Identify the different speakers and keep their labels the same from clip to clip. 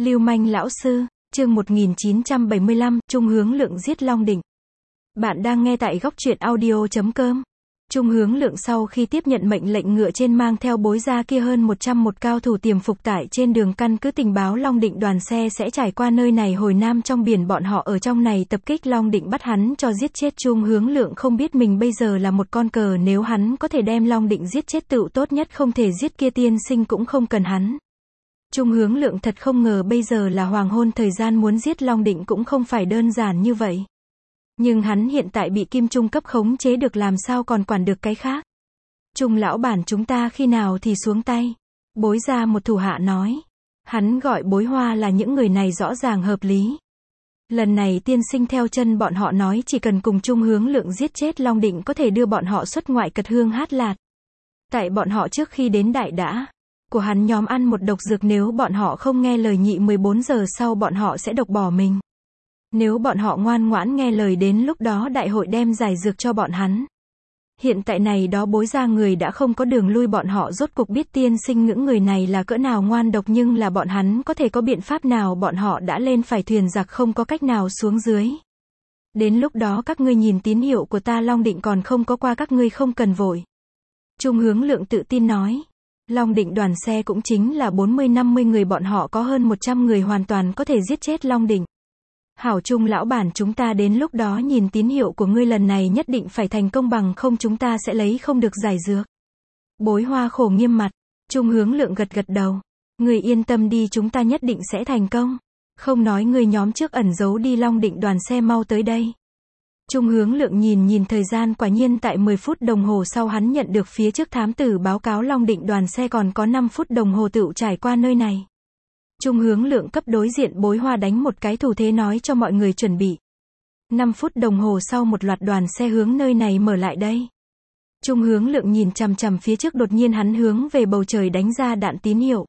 Speaker 1: Lưu manh lão sư, chương 1975, Trung Hướng Lượng giết Long Định. Bạn đang nghe tại góc truyện audio.com. Trung Hướng Lượng sau khi tiếp nhận mệnh lệnh ngựa trên mang theo bối gia kia hơn 101 cao thủ tiềm phục tại trên đường căn cứ tình báo Long Định đoàn xe sẽ trải qua nơi này hồi nam trong biển bọn họ ở trong này tập kích Long Định bắt hắn cho giết chết. Trung Hướng Lượng không biết mình bây giờ là một con cờ, nếu hắn có thể đem Long Định giết chết tựu tốt nhất, không thể giết kia tiên sinh cũng không cần hắn. Trung Hướng Lượng thật không ngờ bây giờ là hoàng hôn, thời gian muốn giết Long Định cũng không phải đơn giản như vậy. Nhưng hắn hiện tại bị Kim Trung cấp khống chế được, làm sao còn quản được cái khác. Trung lão bản, chúng ta khi nào thì xuống tay? Bối gia một thủ hạ nói. Hắn gọi Bối Hoa là những người này rõ ràng hợp lý. Lần này tiên sinh theo chân bọn họ nói chỉ cần cùng Trung Hướng Lượng giết chết Long Định có thể đưa bọn họ xuất ngoại cật hương hát lạt. Tại bọn họ trước khi đến đại đã của hắn nhóm ăn một độc dược, nếu bọn họ không nghe lời nhị 14 giờ sau bọn họ sẽ độc bỏ mình. Nếu bọn họ ngoan ngoãn nghe lời, đến lúc đó đại hội đem giải dược cho bọn hắn. Hiện tại này đó Bối gia người đã không có đường lui, bọn họ rốt cục biết tiên sinh những người này là cỡ nào ngoan độc, nhưng là bọn hắn có thể có biện pháp nào? Bọn họ đã lên phải thuyền giặc, không có cách nào xuống dưới. Đến lúc đó các ngươi nhìn tín hiệu của ta, Long Định còn không có qua, các ngươi không cần vội. Trung Hướng Lượng tự tin nói. Long Định đoàn xe cũng chính là 40-50 người, bọn họ có hơn 100 người hoàn toàn có thể giết chết Long Định. Hảo Trung lão bản, chúng ta đến lúc đó nhìn tín hiệu của ngươi, lần này nhất định phải thành công, bằng không chúng ta sẽ lấy không được giải dược. Bối Hoa khổ nghiêm mặt. Trung Hướng Lượng gật gật đầu. Ngươi yên tâm đi, chúng ta nhất định sẽ thành công. Không nói ngươi nhóm trước ẩn giấu đi, Long Định đoàn xe mau tới đây. Trung Hướng Lượng nhìn thời gian, quả nhiên tại 10 phút đồng hồ sau hắn nhận được phía trước thám tử báo cáo Long Định đoàn xe còn có 5 phút đồng hồ tựu trải qua nơi này. Trung Hướng Lượng cấp đối diện Bối Hoa đánh một cái thủ thế nói cho mọi người chuẩn bị. 5 phút đồng hồ sau một loạt đoàn xe hướng nơi này mở lại đây. Trung Hướng Lượng nhìn chằm chằm phía trước, đột nhiên hắn hướng về bầu trời đánh ra đạn tín hiệu.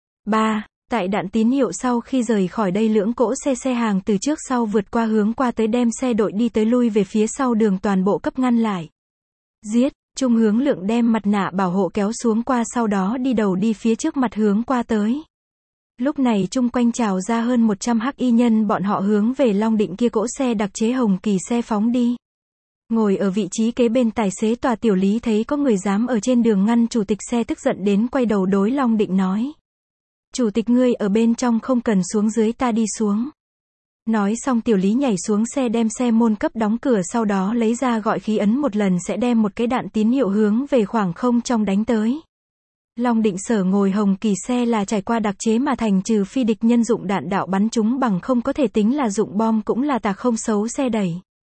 Speaker 1: 3. Tại đạn tín hiệu sau khi rời khỏi đây, lưỡng cỗ xe hàng từ trước sau vượt qua hướng qua tới, đem xe đội đi tới lui về phía sau đường toàn bộ cấp ngăn lại. Giết. Trung Hướng Lượng đem mặt nạ bảo hộ kéo xuống qua, sau đó đi đầu đi phía trước mặt hướng qua tới. Lúc này chung quanh trào ra hơn 100 hắc y nhân, bọn họ hướng về Long Định kia cỗ xe đặc chế hồng kỳ xe phóng đi. Ngồi ở vị trí kế bên tài xế tòa Tiểu Lý thấy có người dám ở trên đường ngăn chủ tịch xe, tức giận đến quay đầu đối Long Định nói. Chủ tịch, ngươi ở bên trong không cần xuống dưới, ta đi xuống. Nói xong Tiểu Lý nhảy xuống xe, đem xe môn cấp đóng cửa, sau đó lấy ra gọi khí ấn một lần sẽ đem một cái đạn tín hiệu hướng về khoảng không trong đánh tới. Long Định sở ngồi hồng kỳ xe là trải qua đặc chế mà thành, trừ phi địch nhân dụng đạn đạo bắn chúng, bằng không có thể tính là dụng bom cũng là tạc không xấu xe đẩy.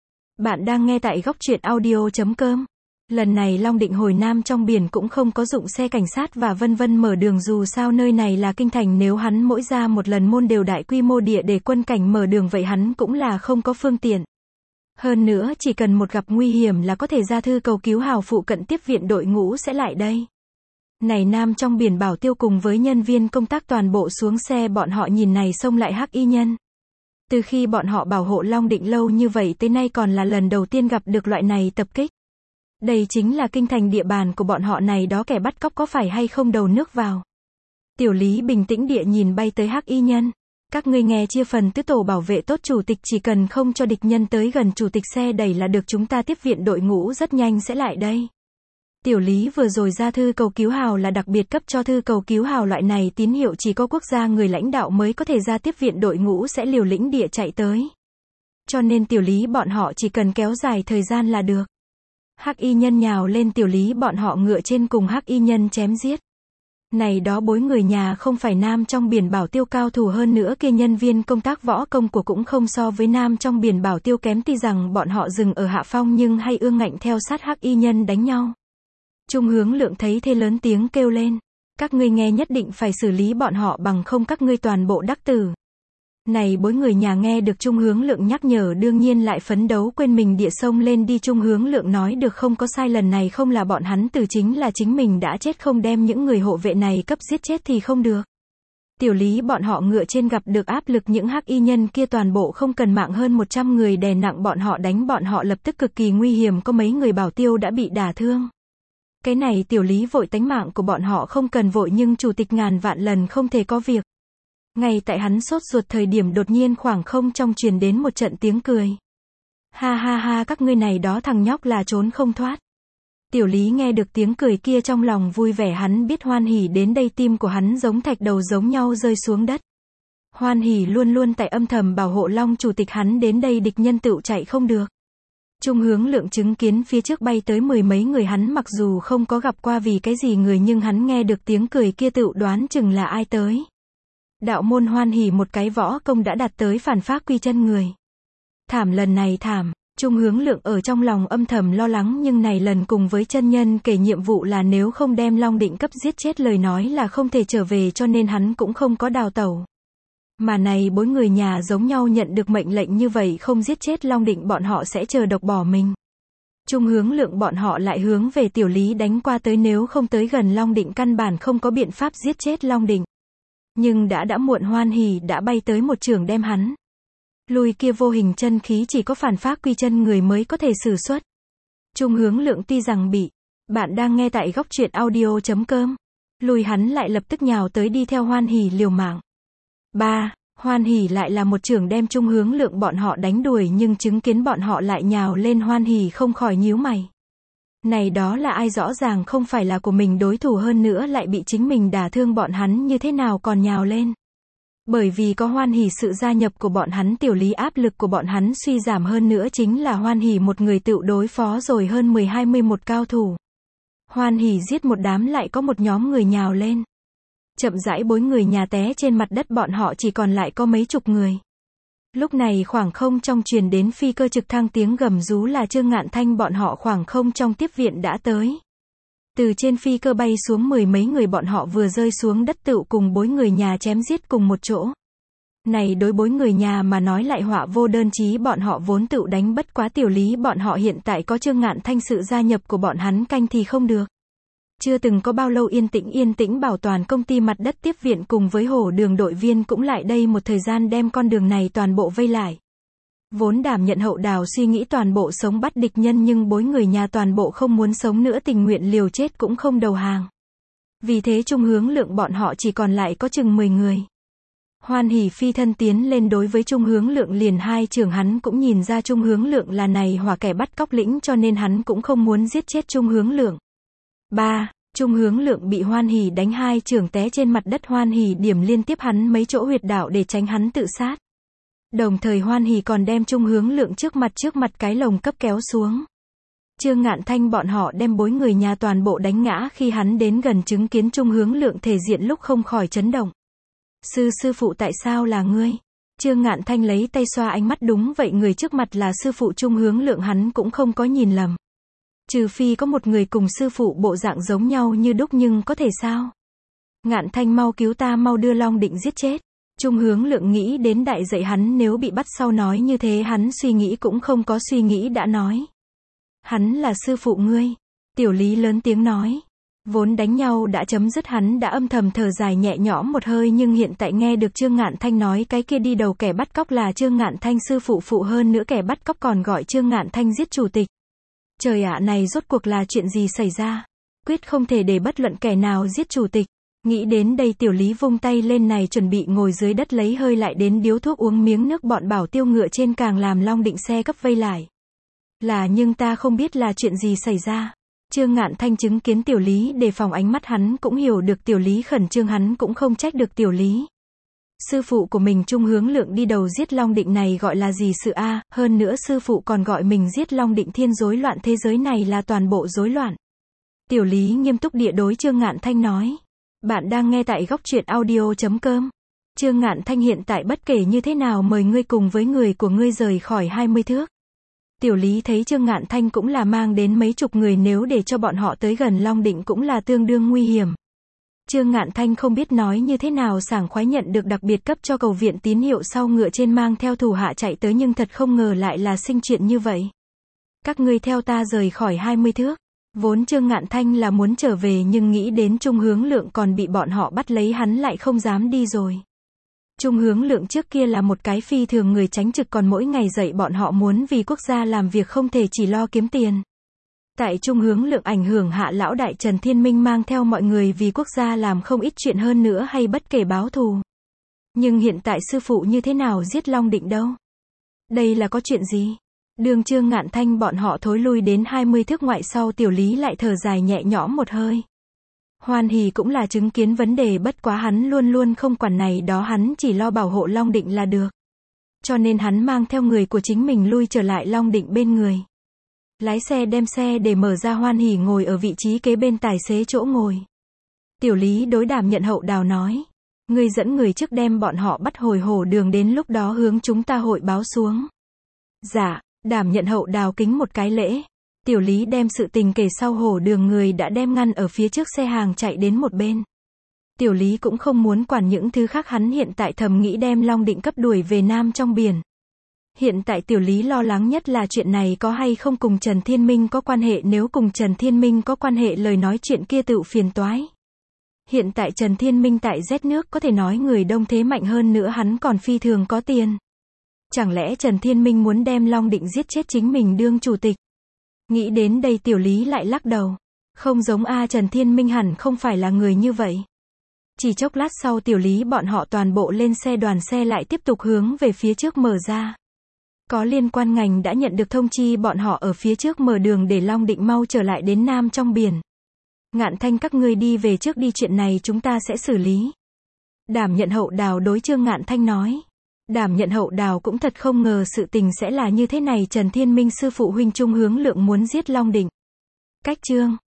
Speaker 1: Bạn đang nghe tại góc truyện audio.com. Lần này Long Định hồi nam trong biển cũng không có dụng xe cảnh sát và vân vân mở đường, dù sao nơi này là kinh thành, nếu hắn mỗi ra một lần môn đều đại quy mô địa để quân cảnh mở đường, vậy hắn cũng là không có phương tiện. Hơn nữa chỉ cần một gặp nguy hiểm là có thể ra thư cầu cứu hào phụ cận tiếp viện đội ngũ sẽ lại đây. Này nam trong biển bảo tiêu cùng với nhân viên công tác toàn bộ xuống xe, bọn họ nhìn này xông lại hắc y nhân. Từ khi bọn họ bảo hộ Long Định lâu như vậy tới nay còn là lần đầu tiên gặp được loại này tập kích. Đây chính là kinh thành, địa bàn của bọn họ, này đó kẻ bắt cóc có phải hay không đầu nước vào. Tiểu Lý bình tĩnh địa nhìn bay tới hắc y nhân. Các ngươi nghe chia phần tứ tổ bảo vệ tốt chủ tịch, chỉ cần không cho địch nhân tới gần chủ tịch xe đẩy là được, chúng ta tiếp viện đội ngũ rất nhanh sẽ lại đây. Tiểu Lý vừa rồi ra thư cầu cứu hào là đặc biệt cấp cho thư cầu cứu hào, loại này tín hiệu chỉ có quốc gia người lãnh đạo mới có thể ra tiếp viện, đội ngũ sẽ liều lĩnh địa chạy tới. Cho nên Tiểu Lý bọn họ chỉ cần kéo dài thời gian là được. Hắc y nhân nhào lên Tiểu Lý bọn họ ngựa trên cùng hắc y nhân chém giết. Này đó Bối người nhà không phải nam trong biển bảo tiêu cao thủ, hơn nữa kia nhân viên công tác võ công của cũng không so với nam trong biển bảo tiêu kém, tuy rằng bọn họ dừng ở hạ phong nhưng hay ương ngạnh theo sát hắc y nhân đánh nhau. Trung Hướng Lượng thấy thế lớn tiếng kêu lên. Các ngươi nghe, nhất định phải xử lý bọn họ, bằng không các ngươi toàn bộ đắc tử. Này Bối người nhà nghe được Trung Hướng Lượng nhắc nhở đương nhiên lại phấn đấu quên mình địa sông lên đi. Trung Hướng Lượng nói được không có sai, lần này không là bọn hắn tử, chính là chính mình đã chết, không đem những người hộ vệ này cấp giết chết thì không được. Tiểu Lý bọn họ ngựa trên gặp được áp lực, những hắc y nhân kia toàn bộ không cần mạng, hơn 100 người đè nặng bọn họ, đánh bọn họ lập tức cực kỳ nguy hiểm, có mấy người bảo tiêu đã bị đả thương. Cái này Tiểu Lý vội tánh mạng của bọn họ không cần vội, nhưng chủ tịch ngàn vạn lần không thể có việc. Ngay tại hắn sốt ruột thời điểm đột nhiên khoảng không trong truyền đến một trận tiếng cười. Ha ha ha, các ngươi này đó thằng nhóc là trốn không thoát. Tiểu Lý nghe được tiếng cười kia trong lòng vui vẻ, hắn biết Hoan Hỉ đến đây tim của hắn giống thạch đầu giống nhau rơi xuống đất. Hoan Hỉ luôn luôn tại âm thầm bảo hộ Long chủ tịch, hắn đến đây địch nhân tựu chạy không được. Trung Hướng Lượng chứng kiến phía trước bay tới mười mấy người, hắn mặc dù không có gặp qua vì cái gì người nhưng hắn nghe được tiếng cười kia tựu đoán chừng là ai tới. Đạo môn Hoan Hỉ một cái võ công đã đạt tới phản pháp quy chân người. Thảm, lần này thảm. Trung Hướng Lượng ở trong lòng âm thầm lo lắng, nhưng này lần cùng với chân nhân kể nhiệm vụ là nếu không đem Long Định cấp giết chết lời nói là không thể trở về, cho nên hắn cũng không có đào tẩu. Mà này bốn người nhà giống nhau nhận được mệnh lệnh như vậy, không giết chết Long Định bọn họ sẽ chờ độc bỏ mình. Trung Hướng Lượng bọn họ lại hướng về Tiểu Lý đánh qua tới, nếu không tới gần Long Định căn bản không có biện pháp giết chết Long Định. Nhưng đã muộn, Hoan Hỉ đã bay tới một chưởng đem hắn lùi, kia vô hình chân khí chỉ có phản pháp quy chân người mới có thể sử xuất. Trung Hướng Lượng tuy rằng bị, bạn đang nghe tại góc truyện audio.com, lùi hắn lại lập tức nhào tới đi theo Hoan Hỉ liều mạng. Hoan Hỉ lại là một chưởng đem Trung Hướng Lượng bọn họ đánh đuổi, nhưng chứng kiến bọn họ lại nhào lên, Hoan Hỉ không khỏi nhíu mày. Này đó là ai, rõ ràng không phải là của mình đối thủ, hơn nữa lại bị chính mình đả thương, bọn hắn như thế nào còn nhào lên. Bởi vì có Hoan Hỉ sự gia nhập của bọn hắn, Tiểu Lý áp lực của bọn hắn suy giảm, hơn nữa chính là Hoan Hỉ một người tự đối phó rồi hơn 10-21 cao thủ. Hoan Hỉ giết một đám lại có một nhóm người nhào lên. Chậm rãi bốn người nhà té trên mặt đất, bọn họ chỉ còn lại có mấy chục người. Lúc này khoảng không trong truyền đến phi cơ trực thăng tiếng gầm rú, là Trương Ngạn Thanh bọn họ khoảng không trong tiếp viện đã tới. Từ trên phi cơ bay xuống mười mấy người, bọn họ vừa rơi xuống đất tựu cùng bốn người nhà chém giết cùng một chỗ. Này đối bốn người nhà mà nói lại họa vô đơn chí, bọn họ vốn tựu đánh bất quá Tiểu Lý bọn họ, hiện tại có Trương Ngạn Thanh sự gia nhập của bọn hắn canh thì không được. Chưa từng có bao lâu yên tĩnh bảo toàn công ty mặt đất tiếp viện cùng với Hổ Đường đội viên cũng lại đây một thời gian đem con đường này toàn bộ vây lại. Vốn đảm nhận hậu đào suy nghĩ toàn bộ sống bắt địch nhân, nhưng bốn người nhà toàn bộ không muốn sống nữa, tình nguyện liều chết cũng không đầu hàng. Vì thế Trung Hướng Lượng bọn họ chỉ còn lại có chừng 10 người. Hoan Hỉ phi thân tiến lên đối với Trung Hướng Lượng liền hai chưởng, hắn cũng nhìn ra Trung Hướng Lượng là này hỏa kẻ bắt cóc lĩnh, cho nên hắn cũng không muốn giết chết Trung Hướng Lượng. Trung Hướng Lượng bị Hoan Hỉ đánh hai chưởng té trên mặt đất, Hoan Hỉ điểm liên tiếp hắn mấy chỗ huyệt đạo để tránh hắn tự sát. Đồng thời Hoan Hỉ còn đem Trung Hướng Lượng trước mặt cái lồng cấp kéo xuống. Trương Ngạn Thanh bọn họ đem bốn người nhà toàn bộ đánh ngã, khi hắn đến gần chứng kiến Trung Hướng Lượng thể diện lúc không khỏi chấn động. Sư phụ, tại sao là ngươi? Trương Ngạn Thanh lấy tay xoa ánh mắt, đúng vậy, người trước mặt là sư phụ Trung Hướng Lượng, hắn cũng không có nhìn lầm. Trừ phi có một người cùng sư phụ bộ dạng giống nhau như đúc, nhưng có thể sao? Ngạn Thanh, mau cứu ta, mau đưa Long Định giết chết. Trung Hướng Lượng nghĩ đến đại dạy hắn nếu bị bắt sau nói như thế, hắn suy nghĩ cũng không có suy nghĩ đã nói. Hắn là sư phụ ngươi. Tiểu Lý lớn tiếng nói. Vốn đánh nhau đã chấm dứt, hắn đã âm thầm thở dài nhẹ nhõm một hơi, nhưng hiện tại nghe được Trương Ngạn Thanh nói cái kia đi đầu kẻ bắt cóc là Trương Ngạn Thanh sư phụ, hơn nữa kẻ bắt cóc còn gọi Trương Ngạn Thanh giết chủ tịch. Trời ạ, này rốt cuộc là chuyện gì xảy ra? Quyết không thể để bất luận kẻ nào giết chủ tịch. Nghĩ đến đây Tiểu Lý vung tay lên, này chuẩn bị ngồi dưới đất lấy hơi, lại đến điếu thuốc uống miếng nước, bọn bảo tiêu ngựa trên càng làm Long Định xe cấp vây lại. Nhưng ta không biết là chuyện gì xảy ra. Trương Ngạn Thanh chứng kiến Tiểu Lý đề phòng ánh mắt, hắn cũng hiểu được Tiểu Lý khẩn trương, hắn cũng không trách được Tiểu Lý. Sư phụ của mình Trung Hướng Lượng đi đầu giết Long Định này gọi là gì sự a? Hơn nữa sư phụ còn gọi mình giết Long Định, thiên rối loạn, thế giới này là toàn bộ rối loạn. Tiểu Lý nghiêm túc địa đối Trương Ngạn Thanh nói. Bạn đang nghe tại góc truyện audio.com. Trương Ngạn Thanh, hiện tại bất kể như thế nào mời ngươi cùng với người của ngươi rời khỏi 20 thước. Tiểu Lý thấy Trương Ngạn Thanh cũng là mang đến mấy chục người, nếu để cho bọn họ tới gần Long Định cũng là tương đương nguy hiểm. Trương Ngạn Thanh không biết nói như thế nào, sảng khoái nhận được đặc biệt cấp cho cầu viện tín hiệu sau ngựa trên mang theo thủ hạ chạy tới, nhưng thật không ngờ lại là sinh chuyện như vậy. Các ngươi theo ta rời khỏi 20 thước. Vốn Trương Ngạn Thanh là muốn trở về, nhưng nghĩ đến Trung Hướng Lượng còn bị bọn họ bắt lấy, hắn lại không dám đi rồi. Trung Hướng Lượng trước kia là một cái phi thường người tránh trực, còn mỗi ngày dạy bọn họ muốn vì quốc gia làm việc, không thể chỉ lo kiếm tiền. Tại Trung Hướng Lượng ảnh hưởng hạ, lão đại Trần Thiên Minh mang theo mọi người vì quốc gia làm không ít chuyện, hơn nữa hay bất kể báo thù. Nhưng hiện tại sư phụ như thế nào giết Long Định đâu? Đây là có chuyện gì? Đường Trương Ngạn Thanh bọn họ thối lui đến 20 thước ngoại sau, Tiểu Lý lại thở dài nhẹ nhõm một hơi. Hoan Hỷ cũng là chứng kiến vấn đề, bất quá hắn luôn luôn không quản này đó, hắn chỉ lo bảo hộ Long Định là được. Cho nên hắn mang theo người của chính mình lui trở lại Long Định bên người. Lái xe đem xe để mở ra, Hoan Hỷ ngồi ở vị trí kế bên tài xế chỗ ngồi. Tiểu Lý đối Đảm Nhận Hậu Đào nói. Ngươi dẫn người trước đem bọn họ bắt hồi Hổ Đường, đến lúc đó hướng chúng ta hội báo xuống. Dạ, Đảm Nhận Hậu Đào kính một cái lễ. Tiểu Lý đem sự tình kể sau, Hổ Đường người đã đem ngăn ở phía trước xe hàng chạy đến một bên. Tiểu Lý cũng không muốn quản những thứ khác, hắn hiện tại thầm nghĩ đem Long Định cấp đuổi về Nam trong biển. Hiện tại Tiểu Lý lo lắng nhất là chuyện này có hay không cùng Trần Thiên Minh có quan hệ, nếu cùng Trần Thiên Minh có quan hệ lời nói chuyện kia tựu phiền toái. Hiện tại Trần Thiên Minh tại Z nước có thể nói người đông thế mạnh, hơn nữa hắn còn phi thường có tiền. Chẳng lẽ Trần Thiên Minh muốn đem Long Định giết chết chính mình đương chủ tịch? Nghĩ đến đây Tiểu Lý lại lắc đầu. Không giống a, Trần Thiên Minh hẳn không phải là người như vậy. Chỉ chốc lát sau, Tiểu Lý bọn họ toàn bộ lên xe, đoàn xe lại tiếp tục hướng về phía trước mở ra. Có liên quan ngành đã nhận được thông chi, bọn họ ở phía trước mở đường để Long Định mau trở lại đến Nam trong biển. Ngạn Thanh các ngươi đi về trước đi, chuyện này chúng ta sẽ xử lý. Đảm Nhận Hậu Đào đối Trương Ngạn Thanh nói. Đảm Nhận Hậu Đào cũng thật không ngờ sự tình sẽ là như thế này, Trần Thiên Minh sư phụ huynh Trung Hướng Lượng muốn giết Long Định. Cách chương